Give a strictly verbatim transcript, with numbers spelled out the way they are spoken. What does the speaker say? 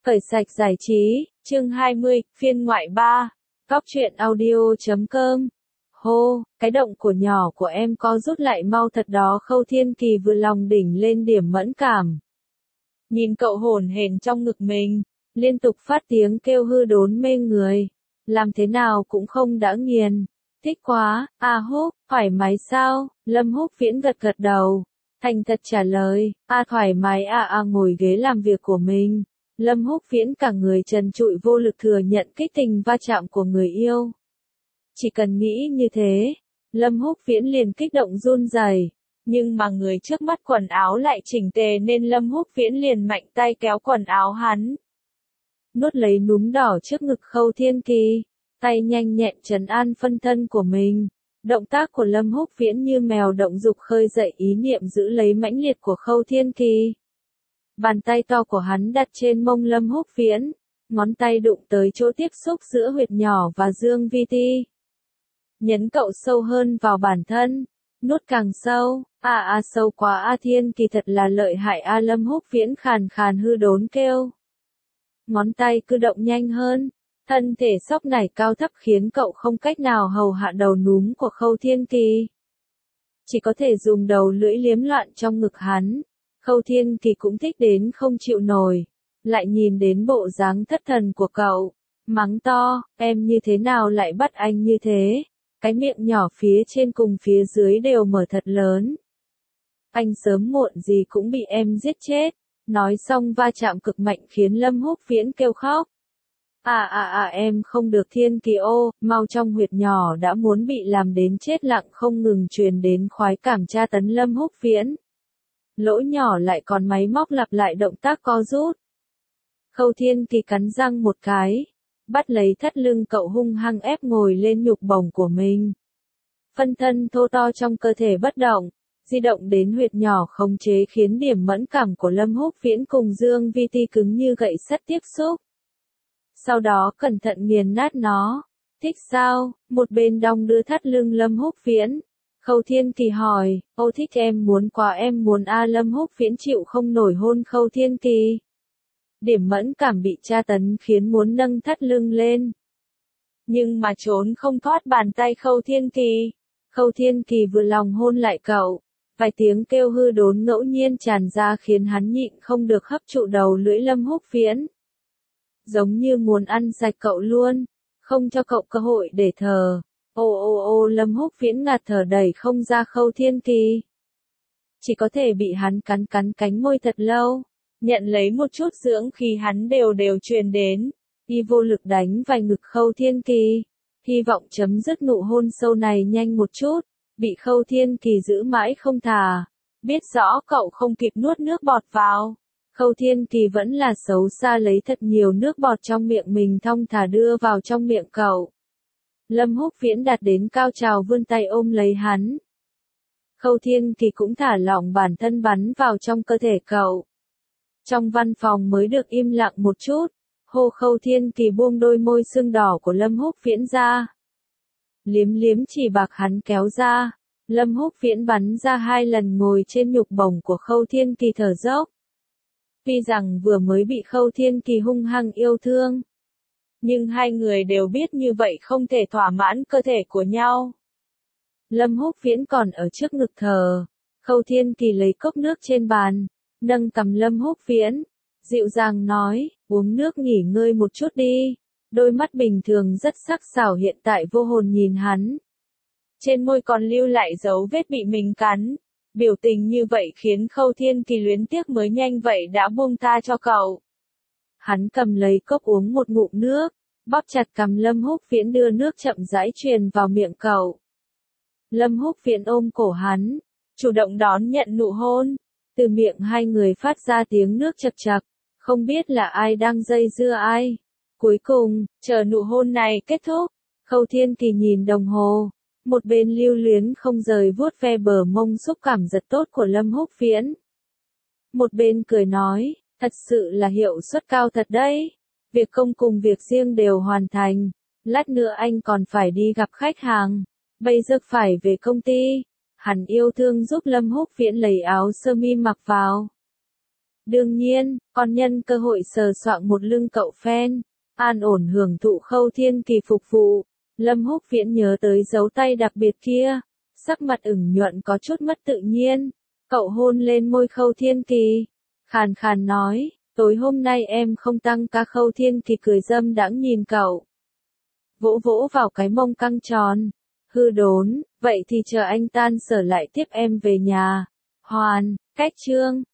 Cởi sạch giải trí, chương hai mươi, phiên ngoại ba, Góc truyện audio chấm com. Hô, cái động của nhỏ của em có rút lại mau thật đó. Khâu Thiên Kỳ vừa lòng đỉnh lên điểm mẫn cảm. Nhìn cậu hổn hển trong ngực mình, liên tục phát tiếng kêu hư đốn mê người. Làm thế nào cũng không đã nghiền. Thích quá, à Húc, thoải mái sao? Lâm Húc Viễn gật gật đầu. Thành thật trả lời, à thoải mái à à ngồi ghế làm việc của mình. Lâm Húc Viễn cả người trần trụi vô lực thừa nhận kích tình va chạm của người yêu. Chỉ cần nghĩ như thế, Lâm Húc Viễn liền kích động run rẩy. Nhưng mà người trước mắt quần áo lại chỉnh tề nên Lâm Húc Viễn liền mạnh tay kéo quần áo hắn. Nuốt lấy núm đỏ trước ngực Khâu Thiên Kỳ, tay nhanh nhẹn trấn an phân thân của mình. Động tác của Lâm Húc Viễn như mèo động dục khơi dậy ý niệm giữ lấy mãnh liệt của Khâu Thiên Kỳ. Bàn tay to của hắn đặt trên mông Lâm Húc Viễn, ngón tay đụng tới chỗ tiếp xúc giữa huyệt nhỏ và dương vi ti. Nhấn cậu sâu hơn vào bản thân, nuốt càng sâu, à à sâu quá a Thiên Kỳ thật là lợi hại a Lâm Húc Viễn khàn khàn hư đốn kêu. Ngón tay cứ động nhanh hơn, thân thể sóc nảy cao thấp khiến cậu không cách nào hầu hạ đầu núm của Khâu Thiên Kỳ. Chỉ có thể dùng đầu lưỡi liếm loạn trong ngực hắn. Khâu Thiên Kỳ cũng thích đến không chịu nổi, lại nhìn đến bộ dáng thất thần của cậu, mắng to, em như thế nào lại bắt anh như thế, cái miệng nhỏ phía trên cùng phía dưới đều mở thật lớn. Anh sớm muộn gì cũng bị em giết chết, nói xong va chạm cực mạnh khiến Lâm Húc Viễn kêu khóc. À à à em không được Thiên Kỳ ô, mau trong huyệt nhỏ đã muốn bị làm đến chết lặng không ngừng truyền đến khoái cảm tra tấn Lâm Húc Viễn. Lỗ nhỏ lại còn máy móc lặp lại động tác co rút. Khâu Thiên Kỳ cắn răng một cái, bắt lấy thắt lưng cậu hung hăng ép ngồi lên nhục bổng của mình. Phân thân thô to trong cơ thể bất động, di động đến huyệt nhỏ khống chế khiến điểm mẫn cảm của Lâm Húc Viễn cùng dương vi ti cứng như gậy sắt tiếp xúc. Sau đó cẩn thận nghiền nát nó. Thích sao? Một bên đong đưa thắt lưng Lâm Húc Viễn. Khâu Thiên Kỳ hỏi, ô thích em muốn quá em muốn a Lâm Húc Viễn chịu không nổi hôn Khâu Thiên Kỳ. Điểm mẫn cảm bị tra tấn khiến muốn nâng thắt lưng lên. Nhưng mà trốn không thoát bàn tay Khâu Thiên Kỳ. Khâu Thiên Kỳ vừa lòng hôn lại cậu. Vài tiếng kêu hư đốn ngẫu nhiên tràn ra khiến hắn nhịn không được hấp trụ đầu lưỡi Lâm Húc Viễn. Giống như muốn ăn sạch cậu luôn, không cho cậu cơ hội để thở. Ô ô ô Lâm Húc Viễn ngạt thở đẩy không ra Khâu Thiên Kỳ. Chỉ có thể bị hắn cắn cắn cánh môi thật lâu, nhận lấy một chút dưỡng khi hắn đều đều truyền đến, y vô lực đánh vài ngực Khâu Thiên Kỳ, hy vọng chấm dứt nụ hôn sâu này nhanh một chút, bị Khâu Thiên Kỳ giữ mãi không thả, biết rõ cậu không kịp nuốt nước bọt vào. Khâu Thiên Kỳ vẫn là xấu xa lấy thật nhiều nước bọt trong miệng mình thong thả đưa vào trong miệng cậu. Lâm Húc Viễn đạt đến cao trào vươn tay ôm lấy hắn. Khâu Thiên Kỳ cũng thả lỏng bản thân bắn vào trong cơ thể cậu. Trong văn phòng mới được im lặng một chút, hô Khâu Thiên Kỳ buông đôi môi sưng đỏ của Lâm Húc Viễn ra. Liếm liếm chỉ bạc hắn kéo ra, Lâm Húc Viễn bắn ra hai lần ngồi trên nhục bổng của Khâu Thiên Kỳ thở dốc. Tuy rằng vừa mới bị Khâu Thiên Kỳ hung hăng yêu thương, nhưng hai người đều biết như vậy không thể thỏa mãn cơ thể của nhau. Lâm Húc Viễn còn ở trước ngực thở, Khâu Thiên Kỳ lấy cốc nước trên bàn, nâng cầm Lâm Húc Viễn, dịu dàng nói, uống nước nghỉ ngơi một chút đi. Đôi mắt bình thường rất sắc sảo hiện tại vô hồn nhìn hắn. Trên môi còn lưu lại dấu vết bị mình cắn. Biểu tình như vậy khiến Khâu Thiên Kỳ luyến tiếc mới nhanh vậy đã buông tha cho cậu. Hắn cầm lấy cốc uống một ngụm nước, bóp chặt cằm Lâm Húc Viễn đưa nước chậm rãi truyền vào miệng cậu. Lâm Húc Viễn ôm cổ hắn, chủ động đón nhận nụ hôn. Từ miệng hai người phát ra tiếng nước chật chật, không biết là ai đang dây dưa ai. Cuối cùng, chờ nụ hôn này kết thúc, Khâu Thiên Kỳ nhìn đồng hồ, một bên lưu luyến không rời vuốt ve bờ mông xúc cảm rất tốt của Lâm Húc Viễn. Một bên cười nói, thật sự là hiệu suất cao thật đấy, việc công cùng việc riêng đều hoàn thành, lát nữa anh còn phải đi gặp khách hàng, bây giờ phải về công ty. Hắn yêu thương giúp Lâm Húc Viễn lấy áo sơ mi mặc vào. Đương nhiên, con nhân cơ hội sờ soạng một lưng cậu phen, an ổn hưởng thụ Khâu Thiên Kỳ phục vụ. Lâm Húc Viễn nhớ tới dấu tay đặc biệt kia, sắc mặt ửng nhuận có chút mất tự nhiên. Cậu hôn lên môi Khâu Thiên Kỳ, khàn khàn nói, tối hôm nay em không tăng ca. Khâu Thiên Kỳ cười dâm đãng nhìn cậu, vỗ vỗ vào cái mông căng tròn, hư đốn, vậy thì chờ anh tan sở lại tiếp em về nhà. Hoàn, cách chương